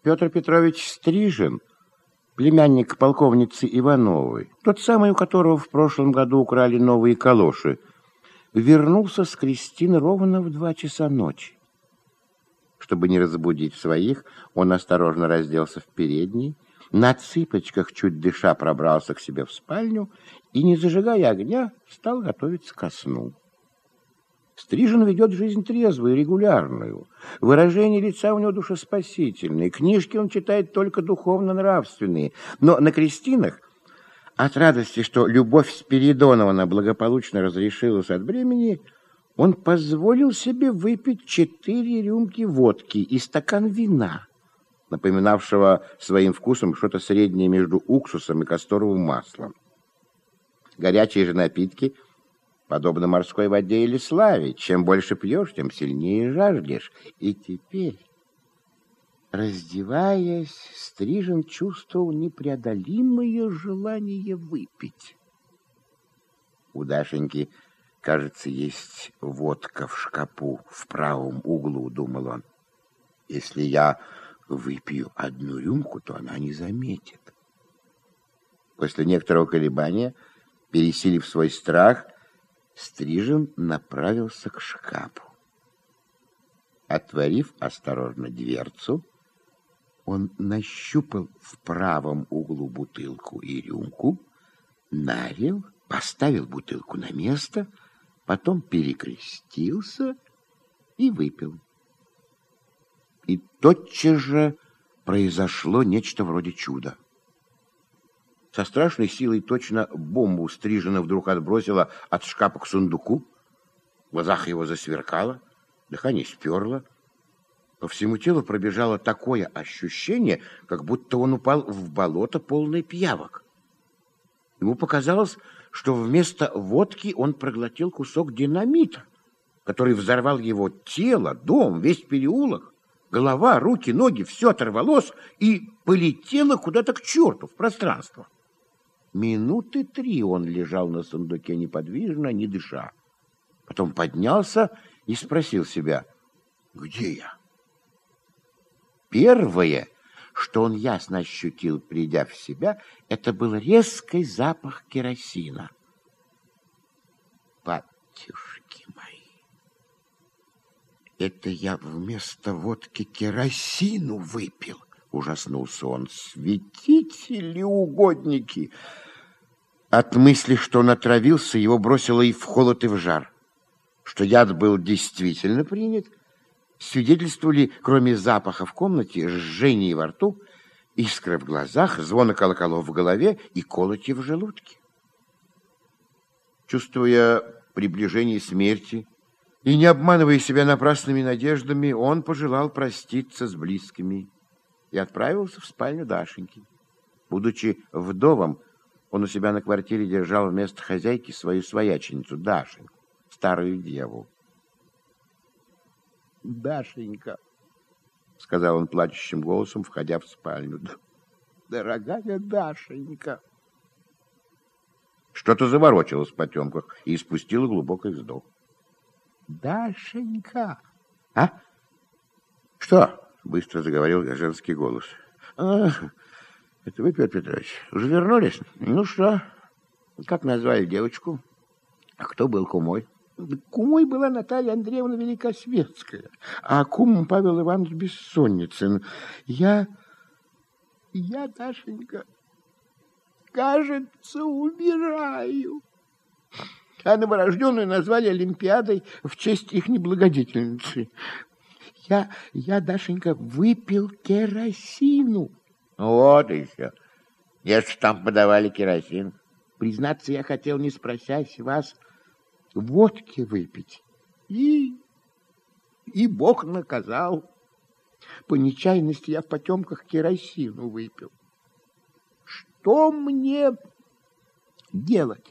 Петр Петрович Стрижин, племянник полковницы Ивановой, тот самый, у которого в прошлом году украли новые калоши, вернулся с Кристины ровно в 2 часа ночи. Чтобы не разбудить своих, он осторожно разделся в передней, на цыпочках, чуть дыша, пробрался к себе в спальню и, не зажигая огня, стал готовиться ко сну. Стрижин ведет жизнь трезвую и регулярную. Выражение лица у него душеспасительное. Книжки он читает только духовно-нравственные. Но на крестинах, от радости, что любовь Спиридоновна благополучно разрешилась от бремени, он позволил себе выпить 4 рюмки водки и стакан вина, напоминавшего своим вкусом что-то среднее между уксусом и касторовым маслом. Горячие же напитки подобно морской воде или славе. Чем больше пьешь, тем сильнее жаждешь. И теперь, раздеваясь, Стрижин чувствовал непреодолимое желание выпить. У Дашеньки, кажется, есть водка в шкапу в правом углу, думал он. Если я выпью 1 рюмку, то она не заметит. После некоторого колебания, пересилив свой страх, Стрижин направился к шкафу. Отворив осторожно дверцу, он нащупал в правом углу бутылку и рюмку, налил, поставил бутылку на место, потом перекрестился и выпил. И тотчас же произошло нечто вроде чуда. Со страшной силой точно бомбу Стрижина вдруг отбросила от шкафа к сундуку. В глазах его засверкало, дыхание сперло. По всему телу пробежало такое ощущение, как будто он упал в болото, полное пиявок. Ему показалось, что вместо водки он проглотил кусок динамита, который взорвал его тело, дом, весь переулок. Голова, руки, ноги, все оторвалось и полетело куда-то к черту в пространство. Минуты 3 он лежал на сундуке неподвижно, не дыша. Потом поднялся и спросил себя, где я? Первое, что он ясно ощутил, придя в себя, это был резкий запах керосина. Батюшки мои! Это я вместо водки керосину выпил, ужаснулся он. Святители угодники! От мысли, что он отравился, его бросило и в холод, и в жар. Что яд был действительно принят, свидетельствовали, кроме запаха в комнате, жжение во рту, искры в глазах, звона колоколов в голове и колотья в желудке. Чувствуя приближение смерти и не обманывая себя напрасными надеждами, он пожелал проститься с близкими и отправился в спальню Дашеньки. Будучи вдовом, он у себя на квартире держал вместо хозяйки свою свояченицу Дашеньку, старую деву. «Дашенька», — сказал он плачущим голосом, входя в спальню, — «дорогая Дашенька». Что-то заворочилось в потемках и испустило глубокий вздох. «Дашенька!» «А? Что?» — быстро заговорил женский голос. Это вы, Петр Петрович, уже вернулись? Ну что, как назвали девочку? А кто был кумой? Кумой была Наталья Андреевна Великосветская, а кумом Павел Иванович Бессонницын. Я, Дашенька, кажется, умираю. А новорожденную назвали Олимпиадой в честь их неблагодетельницы. Я, Дашенька, выпил керосину. Вот еще. Если там подавали керосин. Признаться, я хотел, не спросясь вас, водки выпить. И Бог наказал. По нечаянности я в потемках керосину выпил. Что мне делать?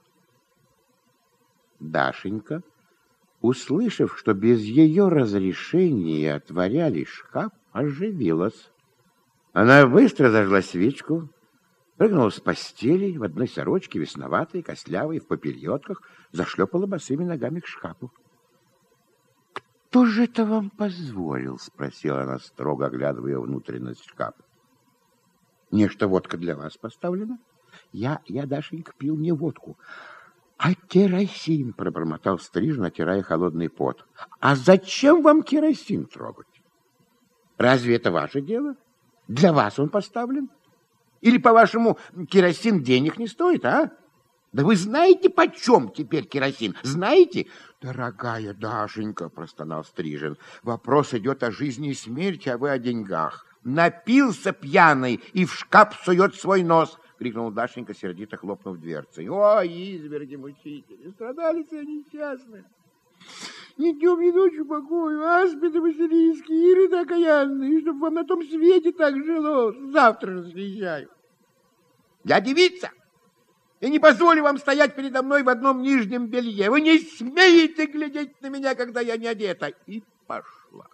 Дашенька, услышав, что без ее разрешения отворяли шкаф, оживилась. Она быстро зажгла свечку, прыгнула с постели в одной сорочке, весноватой, костлявой, в попельотках, зашлепала босыми ногами к шкафу. Кто же это вам позволил? Спросила она, строго оглядывая внутренность шкафа. Нечто водка для вас поставлена? Я, Дашенька, пил не водку, а керосин, пробормотал Стрижен, отирая холодный пот. А зачем вам керосин трогать? Разве это ваше дело? Для вас он поставлен? Или, по-вашему, керосин денег не стоит, а? Да вы знаете, почем теперь керосин? Знаете? Дорогая Дашенька, простонал Стрижен, вопрос идет о жизни и смерти, а вы о деньгах. Напился пьяный и в шкаф сует свой нос, крикнула Дашенька, сердито хлопнув дверцей. Ой, изверги мучители, страдалицы несчастные. Ни днем, ни ночью покою, аспиды василийские, ириды окаянные, чтобы вам на том свете так жило, завтра разъезжаю. Я девица, и не позволю вам стоять передо мной в одном нижнем белье. Вы не смеете глядеть на меня, когда я не одета. И пошла.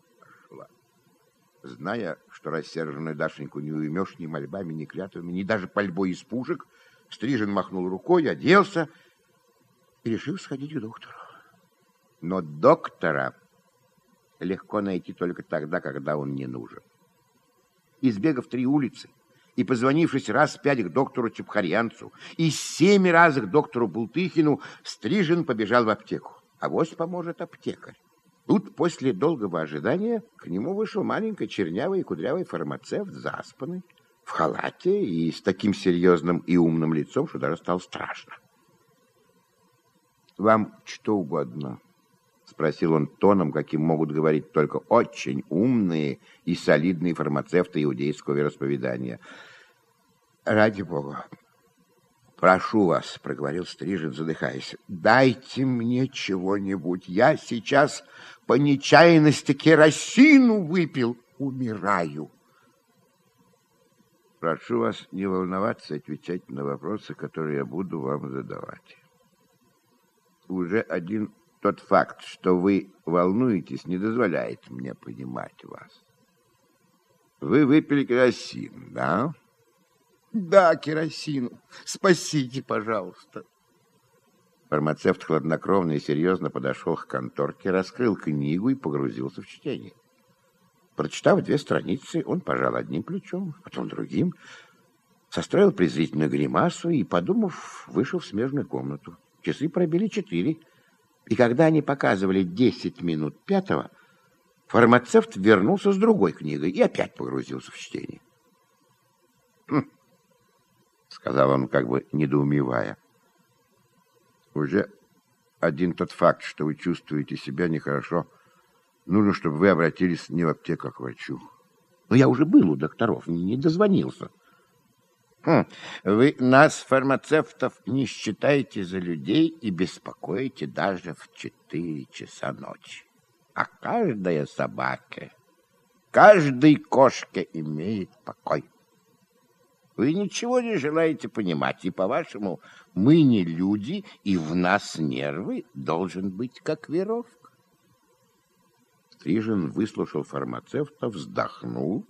Зная, что рассерженную Дашеньку не уймешь ни мольбами, ни клятвами, ни даже пальбой из пушек, Стрижен махнул рукой, оделся и решил сходить к доктору. Но доктора легко найти только тогда, когда он не нужен. Избегав 3 улицы и позвонившись раз 5 к доктору Чепхарьянцу и 7 раз к доктору Бултыхину, Стрижен побежал в аптеку. Авось поможет аптекарь. Тут, после долгого ожидания, к нему вышел маленький чернявый и кудрявый фармацевт, заспанный, в халате и с таким серьезным и умным лицом, что даже стало страшно. «Вам что угодно?» — спросил он тоном, каким могут говорить только очень умные и солидные фармацевты иудейского вероисповедания. «Ради Бога, прошу вас», — проговорил Стрижен, задыхаясь, — «дайте мне чего-нибудь. Я сейчас по нечаянности керосину выпил, умираю». «Прошу вас не волноваться, отвечать на вопросы, которые я буду вам задавать. Уже один тот факт, что вы волнуетесь, не дозволяет мне понимать вас. Вы выпили керосин, да?» «Да, керосин. Спасите, пожалуйста». Фармацевт хладнокровно и серьезно подошел к конторке, раскрыл книгу и погрузился в чтение. Прочитав 2 страницы, он пожал одним плечом, потом другим, состроил презрительную гримасу и, подумав, вышел в смежную комнату. Часы пробили 4, и когда они показывали 10 минут 5, фармацевт вернулся с другой книгой и опять погрузился в чтение. Сказал он, как бы недоумевая. «Уже один тот факт, что вы чувствуете себя нехорошо, нужно, чтобы вы обратились не в аптеку, а к врачу». «Но я уже был у докторов, не дозвонился». «Вы нас, фармацевтов, не считаете за людей и беспокоите даже в 4 часа ночи. А каждая собака, каждой кошке имеет покой. Вы ничего не желаете понимать, и, по-вашему, мы не люди, и в нас нервы должен быть как веревка». Стрижен выслушал фармацевта, вздохнул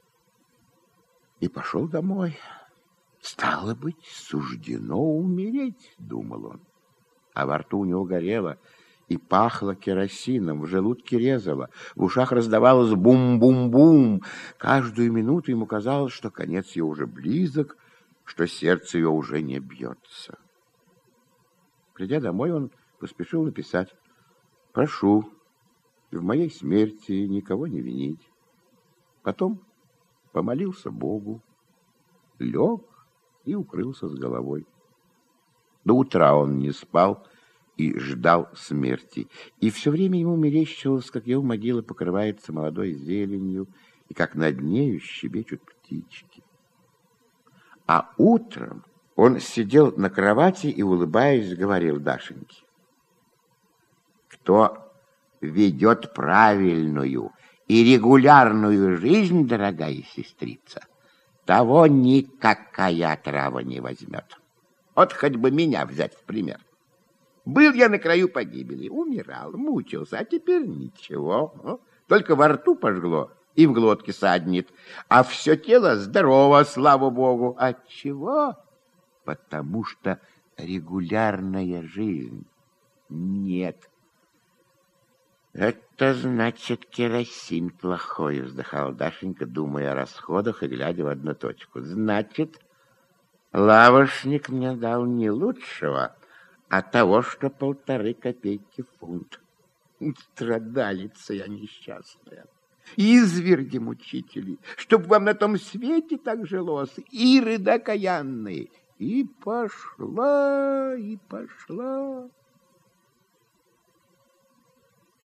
и пошел домой. «Стало быть, суждено умереть», — думал он. А во рту у него горело и пахло керосином, в желудке резало, в ушах раздавалось бум-бум-бум. Каждую минуту ему казалось, что конец ее уже близок, что сердце ее уже не бьется. Придя домой, он поспешил написать: «Прошу в моей смерти никого не винить». Потом помолился Богу, лег и укрылся с головой. До утра он не спал и ждал смерти, и все время ему мерещилось, как его могила покрывается молодой зеленью, и как над нею щебечут птички. А утром он сидел на кровати и, улыбаясь, говорил Дашеньке: «Кто ведет правильную и регулярную жизнь, дорогая сестрица, того никакая трава не возьмет. Вот хоть бы меня взять в пример. Был я на краю погибели, умирал, мучился, а теперь ничего. Только во рту пожгло и в глотке саднет, а все тело здорово, слава Богу. Отчего? Потому что регулярная жизнь нет». Это значит, керосин плохой, вздыхала Дашенька, думая о расходах и глядя в одну точку. Значит, лавошник мне дал не лучшего, а того, что 1,5 копейки фунт. Страдалица я несчастная. Изверги мучители, чтоб вам на том свете так жилось, иры да каянные. И пошла, и пошла.